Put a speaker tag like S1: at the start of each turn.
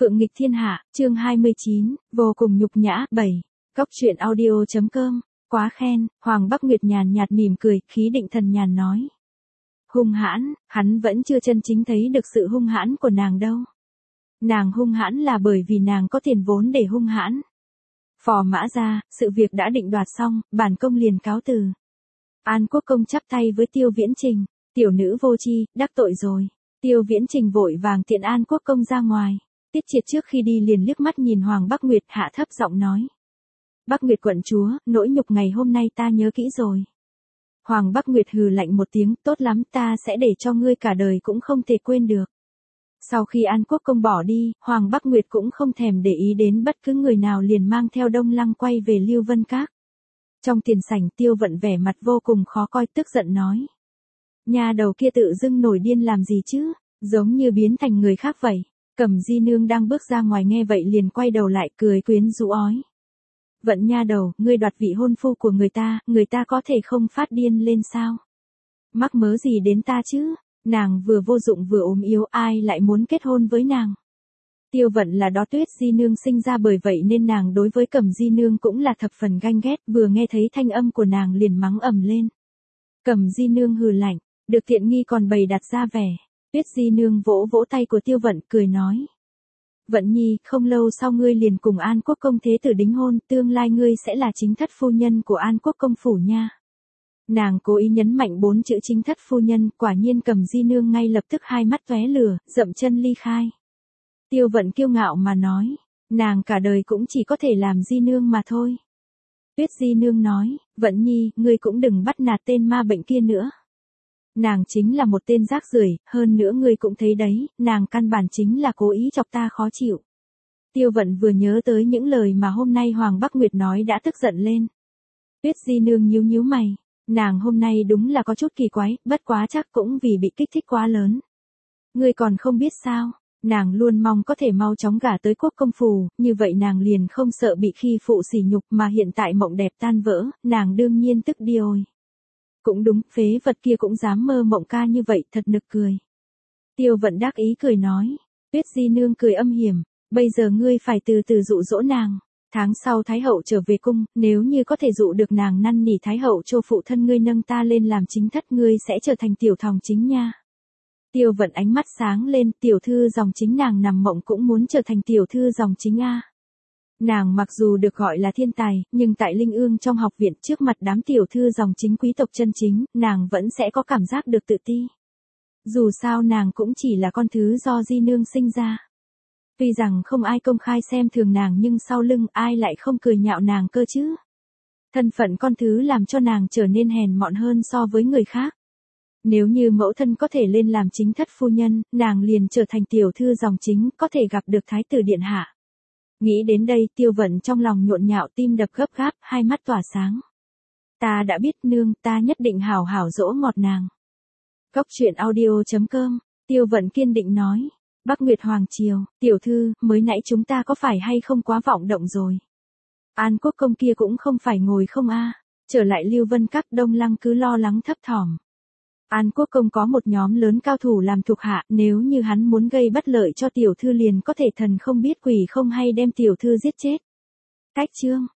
S1: Phượng nghịch thiên hạ, chương 29, vô cùng nhục nhã, 7. Cóc truyện audio.com, quá khen, Hoàng Bắc Nguyệt nhàn nhạt mỉm cười, khí định thần nhàn nói. Hung hãn, hắn vẫn chưa chân chính thấy được sự hung hãn của nàng đâu. Nàng hung hãn là bởi vì nàng có tiền vốn để hung hãn. Phò mã ra, sự việc đã định đoạt xong, bản công liền cáo từ. An Quốc công chắp tay với Tiêu Viễn Trình, tiểu nữ vô tri, đắc tội rồi. Tiêu Viễn Trình vội vàng tiện An Quốc công ra ngoài. Tiết Triệt trước khi đi liền liếc mắt nhìn Hoàng Bắc Nguyệt, hạ thấp giọng nói. Bắc Nguyệt quận chúa, nỗi nhục ngày hôm nay ta nhớ kỹ rồi. Hoàng Bắc Nguyệt hừ lạnh một tiếng, tốt lắm, ta sẽ để cho ngươi cả đời cũng không thể quên được. Sau khi An Quốc công bỏ đi, Hoàng Bắc Nguyệt cũng không thèm để ý đến bất cứ người nào, liền mang theo Đông Lăng quay về Lưu Vân Các. Trong tiền sảnh, Tiêu Vận vẻ mặt vô cùng khó coi, tức giận nói. Nhà đầu kia tự dưng nổi điên làm gì chứ, giống như biến thành người khác vậy. Cẩm Di Nương đang bước ra ngoài nghe vậy liền quay đầu lại cười quyến rũ ói. Vận nha đầu, ngươi đoạt vị hôn phu của người ta có thể không phát điên lên sao? Mắc mớ gì đến ta chứ? Nàng vừa vô dụng vừa ốm yếu, ai lại muốn kết hôn với nàng? Tiêu Vận là đó Tuyết Di Nương sinh ra, bởi vậy nên nàng đối với Cẩm Di Nương cũng là thập phần ganh ghét, vừa nghe thấy thanh âm của nàng liền mắng ầm lên. Cẩm Di Nương hừ lạnh, được tiện nghi còn bày đặt ra vẻ. Tuyết Di Nương vỗ vỗ tay của Tiêu Vận, cười nói. Vận nhi, không lâu sau ngươi liền cùng An Quốc công thế tử đính hôn, tương lai ngươi sẽ là chính thất phu nhân của An Quốc công phủ nha. Nàng cố ý nhấn mạnh 4 chữ chính thất phu nhân, quả nhiên Cẩm Di Nương ngay lập tức hai mắt tóe lửa, dậm chân ly khai. Tiêu Vận kiêu ngạo mà nói, nàng cả đời cũng chỉ có thể làm Di Nương mà thôi. Tuyết Di Nương nói, Vận nhi, ngươi cũng đừng bắt nạt tên ma bệnh kia nữa. Nàng chính là một tên rác rưởi, hơn nữa ngươi cũng thấy đấy, nàng căn bản chính là cố ý chọc ta khó chịu. Tiêu Vận vừa nhớ tới những lời mà hôm nay Hoàng Bắc Nguyệt nói đã tức giận lên. Tuyết Di Nương nhíu nhíu mày, nàng hôm nay đúng là có chút kỳ quái, bất quá chắc cũng vì bị kích thích quá lớn. Ngươi còn không biết sao, nàng luôn mong có thể mau chóng gả tới Quốc công phủ, như vậy nàng liền không sợ bị khi phụ sỉ nhục, mà hiện tại mộng đẹp tan vỡ, nàng đương nhiên tức đi ôi. Cũng đúng, phế vật kia cũng dám mơ mộng ca như vậy, thật nực cười. Tiêu Vận đắc ý cười nói. Tuyết Di Nương cười âm hiểm, bây giờ ngươi phải từ từ dụ dỗ nàng. Tháng sau Thái hậu trở về cung, nếu như có thể dụ được nàng năn nỉ Thái hậu cho phụ thân ngươi nâng ta lên làm chính thất, ngươi sẽ trở thành tiểu thòng chính nha. Tiêu Vận ánh mắt sáng lên, tiểu thư dòng chính, nàng nằm mộng cũng muốn trở thành tiểu thư dòng chính a. Nàng mặc dù được gọi là thiên tài, nhưng tại Linh Ương trong học viện trước mặt đám tiểu thư dòng chính quý tộc chân chính, nàng vẫn sẽ có cảm giác được tự ti. Dù sao nàng cũng chỉ là con thứ do Di Nương sinh ra. Tuy rằng không ai công khai xem thường nàng, nhưng sau lưng ai lại không cười nhạo nàng cơ chứ. Thân phận con thứ làm cho nàng trở nên hèn mọn hơn so với người khác. Nếu như mẫu thân có thể lên làm chính thất phu nhân, nàng liền trở thành tiểu thư dòng chính, có thể gặp được Thái tử điện hạ. Nghĩ đến đây, Tiêu Vận trong lòng nhộn nhạo, tim đập gấp gáp, hai mắt tỏa sáng. Ta đã biết nương, ta nhất định hảo hảo dỗ ngọt nàng. Cóc truyện audio.com, Tiêu Vận kiên định nói. Bắc Nguyệt Hoàng triều, tiểu thư, mới nãy chúng ta có phải hay không quá vọng động rồi? An Quốc công kia cũng không phải ngồi không a. Trở lại Lưu Vân Các, Đông Lăng cứ lo lắng thấp thỏm. An Quốc công có một nhóm lớn cao thủ làm thuộc hạ, nếu như hắn muốn gây bất lợi cho tiểu thư liền có thể thần không biết quỷ không hay đem tiểu thư giết chết. Cách chương